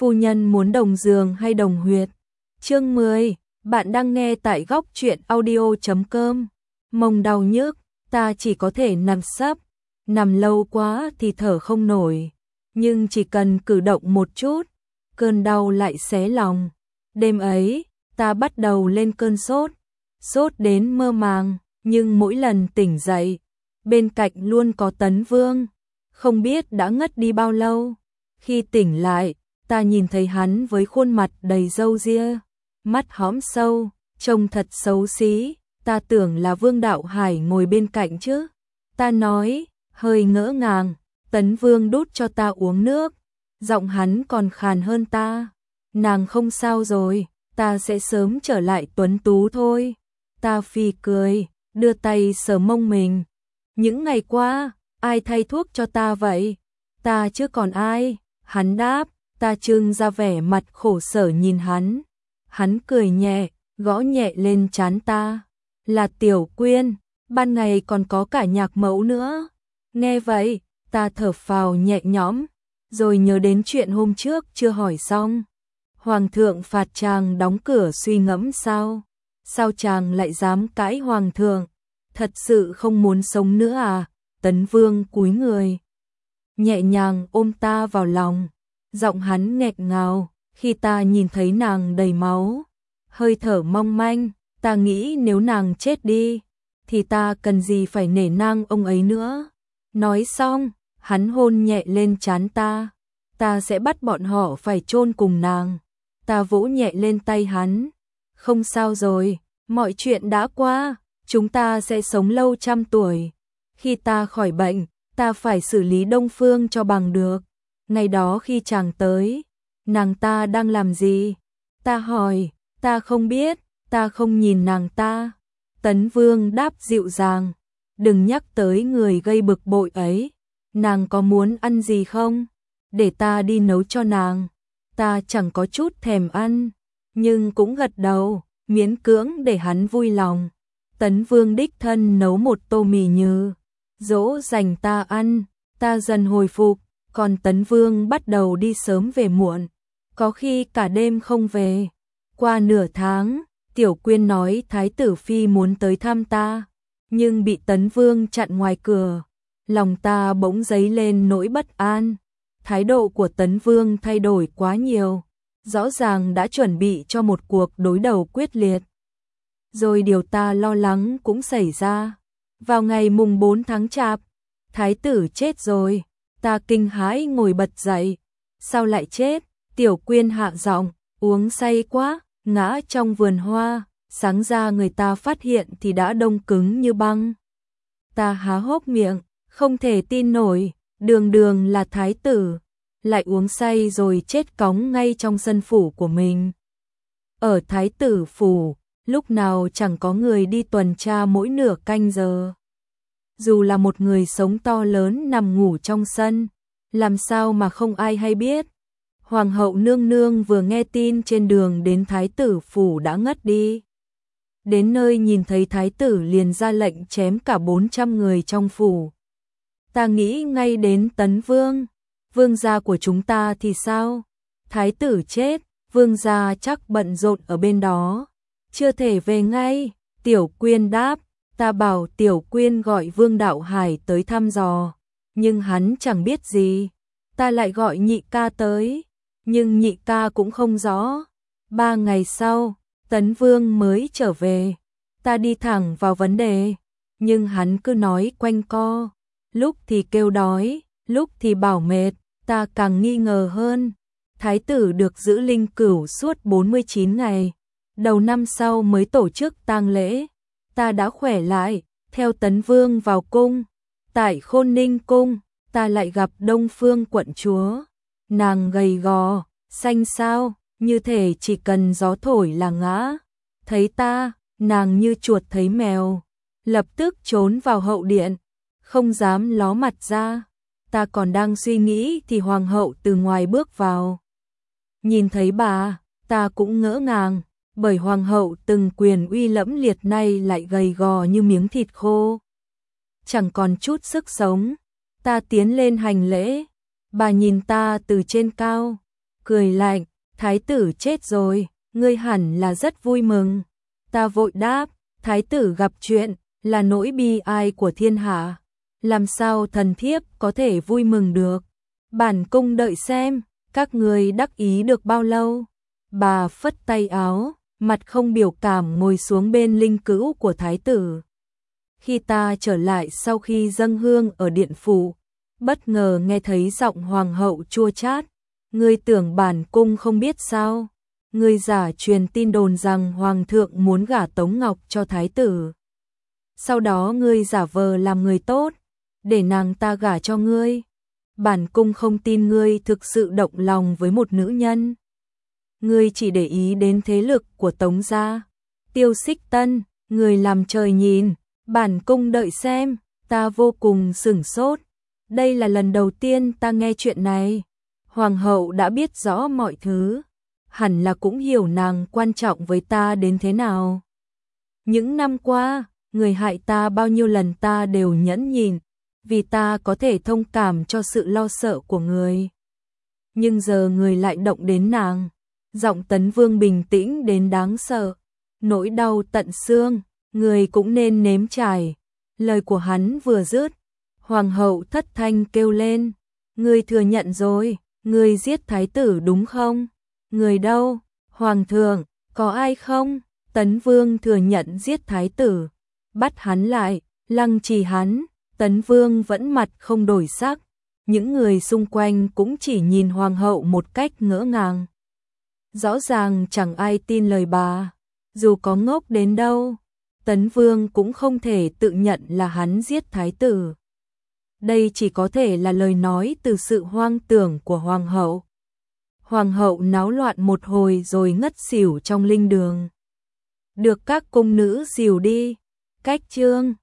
phu nhân muốn đồng giường hay đồng huyệt? Chương 10, bạn đang nghe tại góc truyện audio.com. Mông đau nhức, ta chỉ có thể nằm sấp, nằm lâu quá thì thở không nổi, nhưng chỉ cần cử động một chút, cơn đau lại xé lòng. Đêm ấy, ta bắt đầu lên cơn sốt đến mơ màng, nhưng mỗi lần tỉnh dậy, bên cạnh luôn có Tấn Vương, không biết đã ngất đi bao lâu. Khi tỉnh lại, ta nhìn thấy hắn với khuôn mặt đầy râu ria, mắt hõm sâu, trông thật xấu xí, ta tưởng là Vương Đạo Hải ngồi bên cạnh chứ. Ta nói, hơi ngỡ ngàng, Tấn Vương đút cho ta uống nước, giọng hắn còn khàn hơn ta. Nàng không sao rồi, ta sẽ sớm trở lại tuấn tú thôi. Ta phì cười, đưa tay sờ mông mình. Những ngày qua, ai thay thuốc cho ta vậy? Ta chứ còn ai? Hắn đáp, ta trưng ra vẻ mặt khổ sở nhìn hắn. Hắn cười nhẹ, gõ nhẹ lên trán ta. Là Tiểu Quyên, ban ngày còn có cả Nhạc Mẫu nữa. Nghe vậy, ta thở phào nhẹ nhõm, rồi nhớ đến chuyện hôm trước chưa hỏi xong. Hoàng thượng phạt chàng đóng cửa suy ngẫm sao? Sao chàng lại dám cãi hoàng thượng? Thật sự không muốn sống nữa à? Tấn Vương cúi người, nhẹ nhàng ôm ta vào lòng, giọng hắn nghẹt ngào. Khi ta nhìn thấy nàng đầy máu, hơi thở mong manh, ta nghĩ nếu nàng chết đi, thì ta cần gì phải nể nang ông ấy nữa. Nói xong, hắn hôn nhẹ lên trán ta. Ta sẽ bắt bọn họ phải chôn cùng nàng. Ta vỗ nhẹ lên tay hắn. Không sao rồi, mọi chuyện đã qua, chúng ta sẽ sống lâu trăm tuổi. Khi ta khỏi bệnh, ta phải xử lý Đông Phương cho bằng được. Ngày đó khi chàng tới, nàng ta đang làm gì? Ta hỏi, ta không biết, ta không nhìn nàng ta. Tấn Vương đáp dịu dàng, đừng nhắc tới người gây bực bội ấy. Nàng có muốn ăn gì không? Để ta đi nấu cho nàng. Ta chẳng có chút thèm ăn, nhưng cũng gật đầu, miễn cưỡng để hắn vui lòng. Tấn Vương đích thân nấu một tô mì nhừ, dỗ dành ta ăn. Ta dần hồi phục, còn Tấn Vương bắt đầu đi sớm về muộn, có khi cả đêm không về. Qua nửa tháng, Tiểu Quyên nói Thái tử Phi muốn tới thăm ta, nhưng bị Tấn Vương chặn ngoài cửa. Lòng ta bỗng dấy lên nỗi bất an. Thái độ của Tấn Vương thay đổi quá nhiều, rõ ràng đã chuẩn bị cho một cuộc đối đầu quyết liệt. Rồi điều ta lo lắng cũng xảy ra. Vào ngày mùng 4 tháng Chạp, Thái tử chết rồi. Ta kinh hãi ngồi bật dậy. Sao lại chết? Tiểu Quyên hạ giọng, uống say quá, ngã trong vườn hoa. Sáng ra người ta phát hiện thì đã đông cứng như băng. Ta há hốc miệng, không thể tin nổi. Đường đường là thái tử, lại uống say rồi chết cóng ngay trong sân phủ của mình. Ở thái tử phủ, lúc nào chẳng có người đi tuần tra mỗi nửa canh giờ. Dù là một người sống to lớn nằm ngủ trong sân, làm sao mà không ai hay biết. Hoàng hậu nương nương vừa nghe tin trên đường đến thái tử phủ đã ngất đi. Đến nơi nhìn thấy thái tử liền ra lệnh chém cả 400 người trong phủ. Ta nghĩ ngay đến Tấn Vương. Vương gia của chúng ta thì sao? Thái tử chết, vương gia chắc bận rộn ở bên đó, chưa thể về ngay. Tiểu Quyên đáp, ta bảo Tiểu Quyên gọi Vương Đạo Hải tới thăm dò, nhưng hắn chẳng biết gì. Ta lại gọi nhị ca tới, nhưng nhị ca cũng không rõ. 3 ngày sau, Tấn Vương mới trở về. Ta đi thẳng vào vấn đề, nhưng hắn cứ nói quanh co. Lúc thì kêu đói, lúc thì bảo mệt, ta càng nghi ngờ hơn. Thái tử được giữ linh cửu suốt 49 ngày, đầu năm sau mới tổ chức tang lễ. Ta đã khỏe lại, theo Tấn Vương vào cung. Tại Khôn Ninh cung, ta lại gặp Đông Phương quận chúa. Nàng gầy gò, xanh xao, như thể chỉ cần gió thổi là ngã. Thấy ta, nàng như chuột thấy mèo, lập tức trốn vào hậu điện, không dám ló mặt ra. Ta còn đang suy nghĩ thì hoàng hậu từ ngoài bước vào. Nhìn thấy bà, ta cũng ngỡ ngàng, bởi hoàng hậu từng quyền uy lẫm liệt nay lại gầy gò như miếng thịt khô, chẳng còn chút sức sống. Ta tiến lên hành lễ, bà nhìn ta từ trên cao, cười lạnh, thái tử chết rồi, ngươi hẳn là rất vui mừng. Ta vội đáp, thái tử gặp chuyện, là nỗi bi ai của thiên hạ. Làm sao thần thiếp có thể vui mừng được? Bản cung đợi xem, các ngươi đắc ý được bao lâu? Bà phất tay áo, mặt không biểu cảm ngồi xuống bên linh cữu của thái tử. Khi ta trở lại sau khi dâng hương ở điện phủ, bất ngờ nghe thấy giọng hoàng hậu chua chát. Ngươi tưởng bản cung không biết sao? Ngươi giả truyền tin đồn rằng hoàng thượng muốn gả Tống Ngọc cho thái tử. Sau đó ngươi giả vờ làm người tốt, để nàng ta gả cho ngươi. Bản cung không tin ngươi thực sự động lòng với một nữ nhân. Ngươi chỉ để ý đến thế lực của Tống gia. Tiêu Xích Tân, ngươi làm trời nhìn, bản cung đợi xem, ta vô cùng sửng sốt. Đây là lần đầu tiên ta nghe chuyện này. Hoàng hậu đã biết rõ mọi thứ, hẳn là cũng hiểu nàng quan trọng với ta đến thế nào. Những năm qua, người hại ta bao nhiêu lần ta đều nhẫn nhịn, vì ta có thể thông cảm cho sự lo sợ của người. Nhưng giờ người lại động đến nàng. Giọng Tấn Vương bình tĩnh đến đáng sợ. Nỗi đau tận xương, người cũng nên nếm trải. Lời của hắn vừa dứt, hoàng hậu thất thanh kêu lên. Người thừa nhận rồi, người giết thái tử đúng không? Người đâu? Hoàng thượng, có ai không? Tấn Vương thừa nhận giết thái tử. Bắt hắn lại, lăng trì hắn. Tấn Vương vẫn mặt không đổi sắc. Những người xung quanh cũng chỉ nhìn hoàng hậu một cách ngỡ ngàng. Rõ ràng chẳng ai tin lời bà. Dù có ngốc đến đâu, Tấn Vương cũng không thể tự nhận là hắn giết thái tử. Đây chỉ có thể là lời nói từ sự hoang tưởng của hoàng hậu. Hoàng hậu náo loạn một hồi rồi ngất xỉu trong linh đường. Được các cung nữ dìu đi. Cách chương